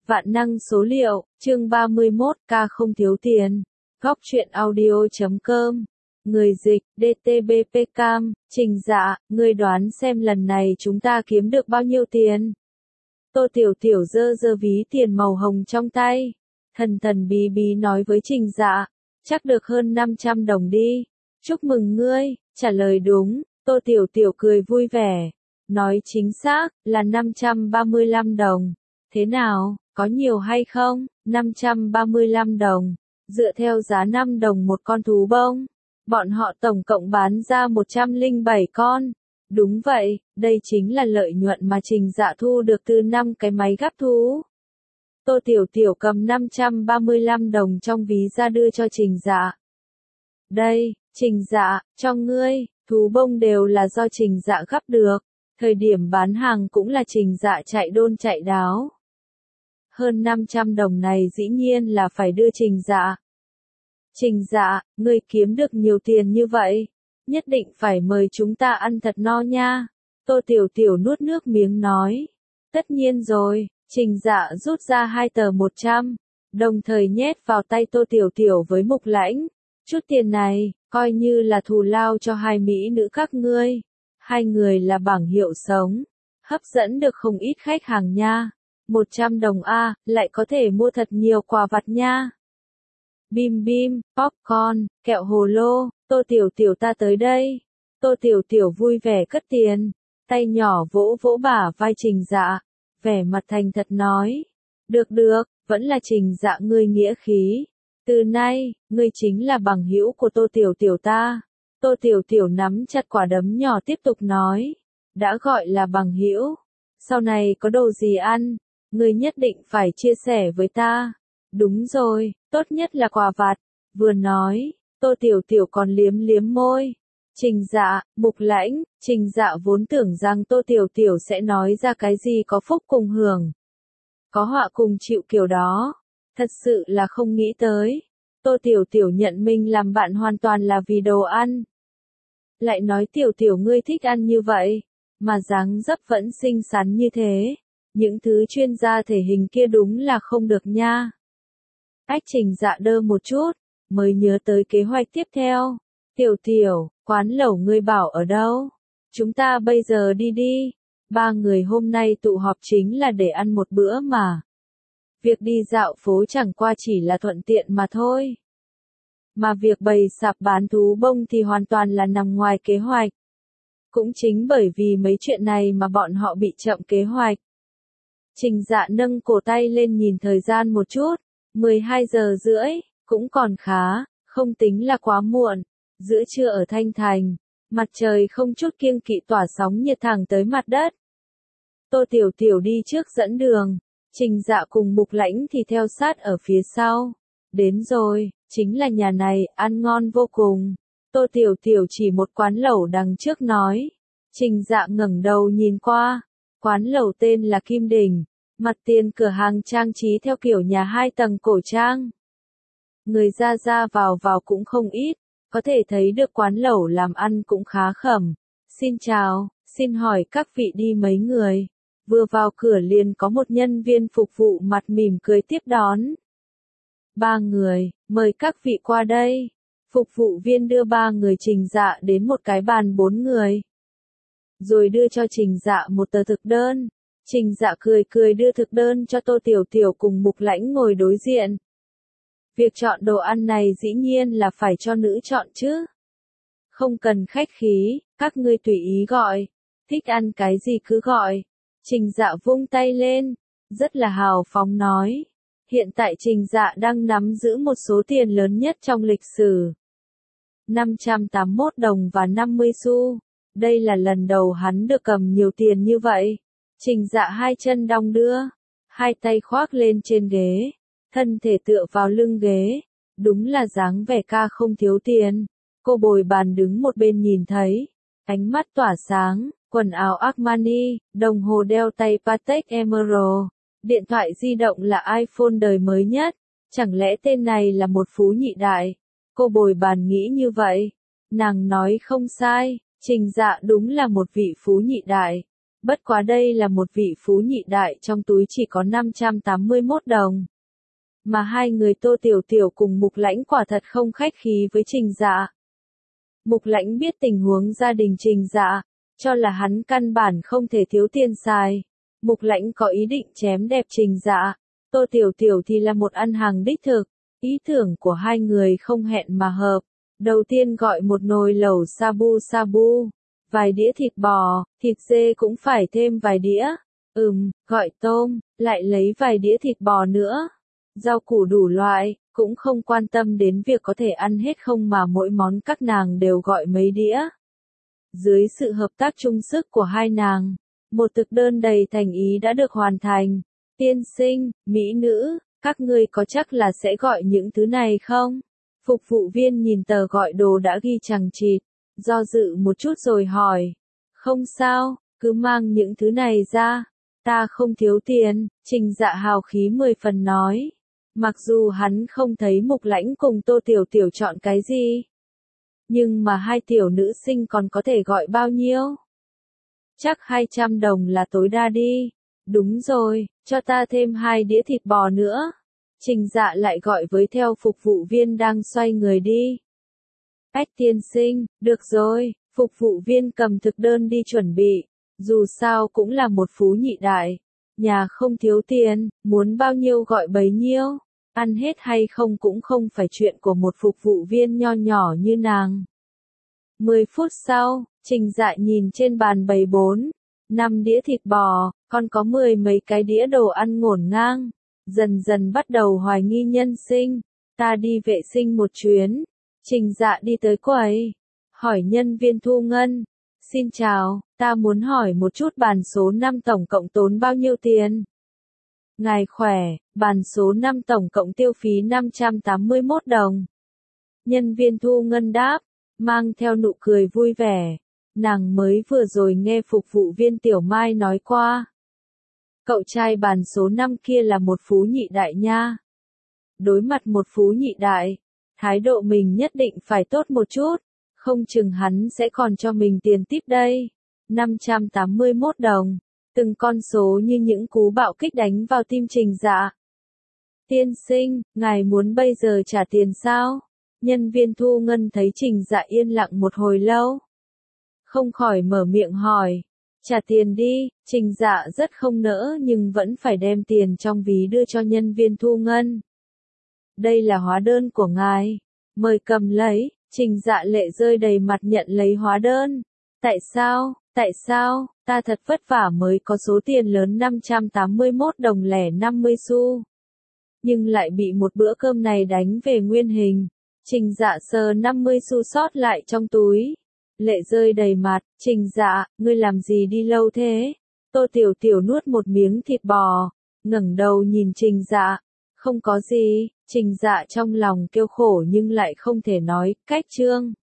Vạn năng số liệu, chương 31, ca không thiếu tiền. Góc truyện audio.com. Người dịch, DTBP Cam, Trình Dạ, ngươi đoán xem lần này chúng ta kiếm được bao nhiêu tiền? Tô Tiểu Tiểu giơ giơ ví tiền màu hồng trong tay. Thần thần bí bí nói với Trình Dạ, chắc được hơn 500 đồng đi. Chúc mừng ngươi, trả lời đúng, Tô Tiểu Tiểu cười vui vẻ. Nói chính xác, là 535 đồng. Thế nào, có nhiều hay không? 535 đồng. Dựa theo giá 5 đồng một con thú bông, bọn họ tổng cộng bán ra 107 con. Đúng vậy, đây chính là lợi nhuận mà Trình Dạ thu được từ 5 cái máy gắp thú. Tô Tiểu Tiểu cầm 535 đồng trong ví ra đưa cho Trình Dạ. Đây, Trình Dạ, cho ngươi, thú bông đều là do Trình Dạ gắp được. Thời điểm bán hàng cũng là Trình Dạ chạy đôn chạy đáo. Hơn 500 đồng này dĩ nhiên là phải đưa Trình Dạ. Trình Dạ, ngươi kiếm được nhiều tiền như vậy, nhất định phải mời chúng ta ăn thật no nha. Tô Tiểu Tiểu nuốt nước miếng nói. Tất nhiên rồi, Trình Dạ rút ra 2 tờ 100, đồng thời nhét vào tay Tô Tiểu Tiểu với Mục Lãnh. Chút tiền này, coi như là thù lao cho hai mỹ nữ các ngươi. Hai người là bảng hiệu sống, hấp dẫn được không ít khách hàng nha. 100 đồng a, lại có thể mua thật nhiều quà vặt nha. Bim bim, popcorn, kẹo hồ lô, Tô Tiểu Tiểu ta tới đây. Tô Tiểu Tiểu vui vẻ cất tiền, tay nhỏ vỗ vỗ bả vai Trình Dạ, vẻ mặt thành thật nói. Được được, vẫn là Trình Dạ ngươi nghĩa khí. Từ nay, ngươi chính là bằng hữu của Tô Tiểu Tiểu ta. Tô Tiểu Tiểu nắm chặt quả đấm nhỏ tiếp tục nói. Đã gọi là bằng hữu, sau này có đồ gì ăn, ngươi nhất định phải chia sẻ với ta. Đúng rồi, tốt nhất là quà vặt. Vừa nói, Tô Tiểu Tiểu còn liếm liếm môi. Trình Dạ, Mục Lãnh, Trình Dạ vốn tưởng rằng Tô Tiểu Tiểu sẽ nói ra cái gì có phúc cùng hưởng, có họa cùng chịu kiểu đó. Thật sự là không nghĩ tới. Tô Tiểu Tiểu nhận mình làm bạn hoàn toàn là vì đồ ăn. Lại nói Tiểu Tiểu ngươi thích ăn như vậy, mà dáng dấp vẫn xinh xắn như thế. Những thứ chuyên gia thể hình kia đúng là không được nha. Ách Trình Dạ đơ một chút, mới nhớ tới kế hoạch tiếp theo. Tiểu Tiểu, quán lẩu ngươi bảo ở đâu? Chúng ta bây giờ đi đi. Ba người hôm nay tụ họp chính là để ăn một bữa mà. Việc đi dạo phố chẳng qua chỉ là thuận tiện mà thôi. Mà việc bày sạp bán thú bông thì hoàn toàn là nằm ngoài kế hoạch. Cũng chính bởi vì mấy chuyện này mà bọn họ bị chậm kế hoạch. Trình Dạ nâng cổ tay lên nhìn thời gian một chút. 12 giờ rưỡi, cũng còn khá, không tính là quá muộn. Giữa trưa ở Thanh Thành, mặt trời không chút kiêng kỵ tỏa sóng nhiệt thẳng tới mặt đất. Tô Tiểu Tiểu đi trước dẫn đường, Trình Dạ cùng Mục Lãnh thì theo sát ở phía sau. Đến rồi, chính là nhà này, ăn ngon vô cùng. Tô Tiểu Tiểu chỉ một quán lẩu đằng trước nói. Trình Dạ ngẩng đầu nhìn qua, quán lẩu tên là Kim Đình. Mặt tiền cửa hàng trang trí theo kiểu nhà 2 tầng cổ trang. Người ra ra vào vào cũng không ít, có thể thấy được quán lẩu làm ăn cũng khá khẩm. Xin chào, xin hỏi các vị đi mấy người? Vừa vào cửa liền có một nhân viên phục vụ mặt mỉm cười tiếp đón. 3 người, mời các vị qua đây. Phục vụ viên đưa 3 người Trình Dạ đến một cái bàn 4 người. Rồi đưa cho Trình Dạ một tờ thực đơn. Trình Dạ cười cười đưa thực đơn cho Tô Tiểu Tiểu cùng Mục Lãnh ngồi đối diện. Việc chọn đồ ăn này dĩ nhiên là phải cho nữ chọn chứ. Không cần khách khí, các ngươi tùy ý gọi. Thích ăn cái gì cứ gọi. Trình Dạ vung tay lên, rất là hào phóng nói. Hiện tại Trình Dạ đang nắm giữ một số tiền lớn nhất trong lịch sử. 581 đồng và 50 xu. Đây là lần đầu hắn được cầm nhiều tiền như vậy. Trình Dạ 2 chân đong đưa, 2 tay khoác lên trên ghế, thân thể tựa vào lưng ghế. Đúng là dáng vẻ ca không thiếu tiền. Cô bồi bàn đứng một bên nhìn thấy, ánh mắt tỏa sáng, quần áo Armani, đồng hồ đeo tay Patek Emerald, điện thoại di động là iPhone đời mới nhất. Chẳng lẽ tên này là một phú nhị đại? Cô bồi bàn nghĩ như vậy. Nàng nói không sai, Trình Dạ đúng là một vị phú nhị đại. Bất quá đây là một vị phú nhị đại trong túi chỉ có 581 đồng. Mà hai người Tô Tiểu Tiểu cùng Mục Lãnh quả thật không khách khí với Trình Dạ. Mục Lãnh biết tình huống gia đình Trình Dạ, cho là hắn căn bản không thể thiếu tiền xài. Mục Lãnh có ý định chém đẹp Trình Dạ, Tô Tiểu Tiểu thì là một ăn hàng đích thực. Ý tưởng của hai người không hẹn mà hợp. Đầu tiên gọi một nồi lẩu sabu, vài đĩa thịt bò, thịt dê cũng phải thêm vài đĩa. Gọi tôm, lại lấy vài đĩa thịt bò nữa. Rau củ đủ loại, cũng không quan tâm đến việc có thể ăn hết không mà mỗi món các nàng đều gọi mấy đĩa. Dưới sự hợp tác chung sức của hai nàng, một thực đơn đầy thành ý đã được hoàn thành. Tiên sinh, mỹ nữ, các ngươi có chắc là sẽ gọi những thứ này không? Phục vụ viên nhìn tờ gọi đồ đã ghi chằng chịt, do dự một chút rồi hỏi. Không sao, cứ mang những thứ này ra. Ta không thiếu tiền, Trình Dạ hào khí 10 phần nói. Mặc dù hắn không thấy Mục Lãnh cùng Tô Tiểu Tiểu chọn cái gì. Nhưng mà hai tiểu nữ sinh còn có thể gọi bao nhiêu? Chắc 200 đồng là tối đa đi. Đúng rồi, cho ta thêm 2 đĩa thịt bò nữa. Trình Dạ lại gọi với theo phục vụ viên đang xoay người đi. Ách tiên sinh, được rồi, phục vụ viên cầm thực đơn đi chuẩn bị. Dù sao cũng là một phú nhị đại. Nhà không thiếu tiền, muốn bao nhiêu gọi bấy nhiêu. Ăn hết hay không cũng không phải chuyện của một phục vụ viên nho nhỏ như nàng. 10 phút sau, Trình Dạ nhìn trên bàn bày 5 đĩa thịt bò, còn có 10 mấy cái đĩa đồ ăn ngổn ngang. Dần dần bắt đầu hoài nghi nhân sinh. Ta đi vệ sinh một chuyến. Trình Dạ đi tới quầy. Hỏi nhân viên thu ngân. Xin chào, ta muốn hỏi một chút bàn số 5 tổng cộng tốn bao nhiêu tiền? Ngài khỏe, bàn số 5 tổng cộng tiêu phí 581 đồng. Nhân viên thu ngân đáp, mang theo nụ cười vui vẻ. Nàng mới vừa rồi nghe phục vụ viên Tiểu Mai nói qua. Cậu trai bàn số 5 kia là một phú nhị đại nha. Đối mặt một phú nhị đại, thái độ mình nhất định phải tốt một chút, không chừng hắn sẽ còn cho mình tiền tip đây. 581 đồng, từng con số như những cú bạo kích đánh vào tim Trình Dạ. Tiên sinh, ngài muốn bây giờ trả tiền sao? Nhân viên thu ngân thấy Trình Dạ yên lặng một hồi lâu. Không khỏi mở miệng hỏi. Trả tiền đi, Trình Dạ rất không nỡ nhưng vẫn phải đem tiền trong ví đưa cho nhân viên thu ngân. Đây là hóa đơn của ngài. Mời cầm lấy, Trình Dạ lệ rơi đầy mặt nhận lấy hóa đơn. Tại sao, ta thật vất vả mới có số tiền lớn 581 đồng lẻ 50 xu. Nhưng lại bị một bữa cơm này đánh về nguyên hình. Trình Dạ sờ 50 xu sót lại trong túi. Lệ rơi đầy mặt, Trình Dạ, ngươi làm gì đi lâu thế? Tô Tiểu Tiểu nuốt một miếng thịt bò, ngẩng đầu nhìn Trình Dạ. Không có gì, Trình Dạ trong lòng kêu khổ nhưng lại không thể nói, cách chương.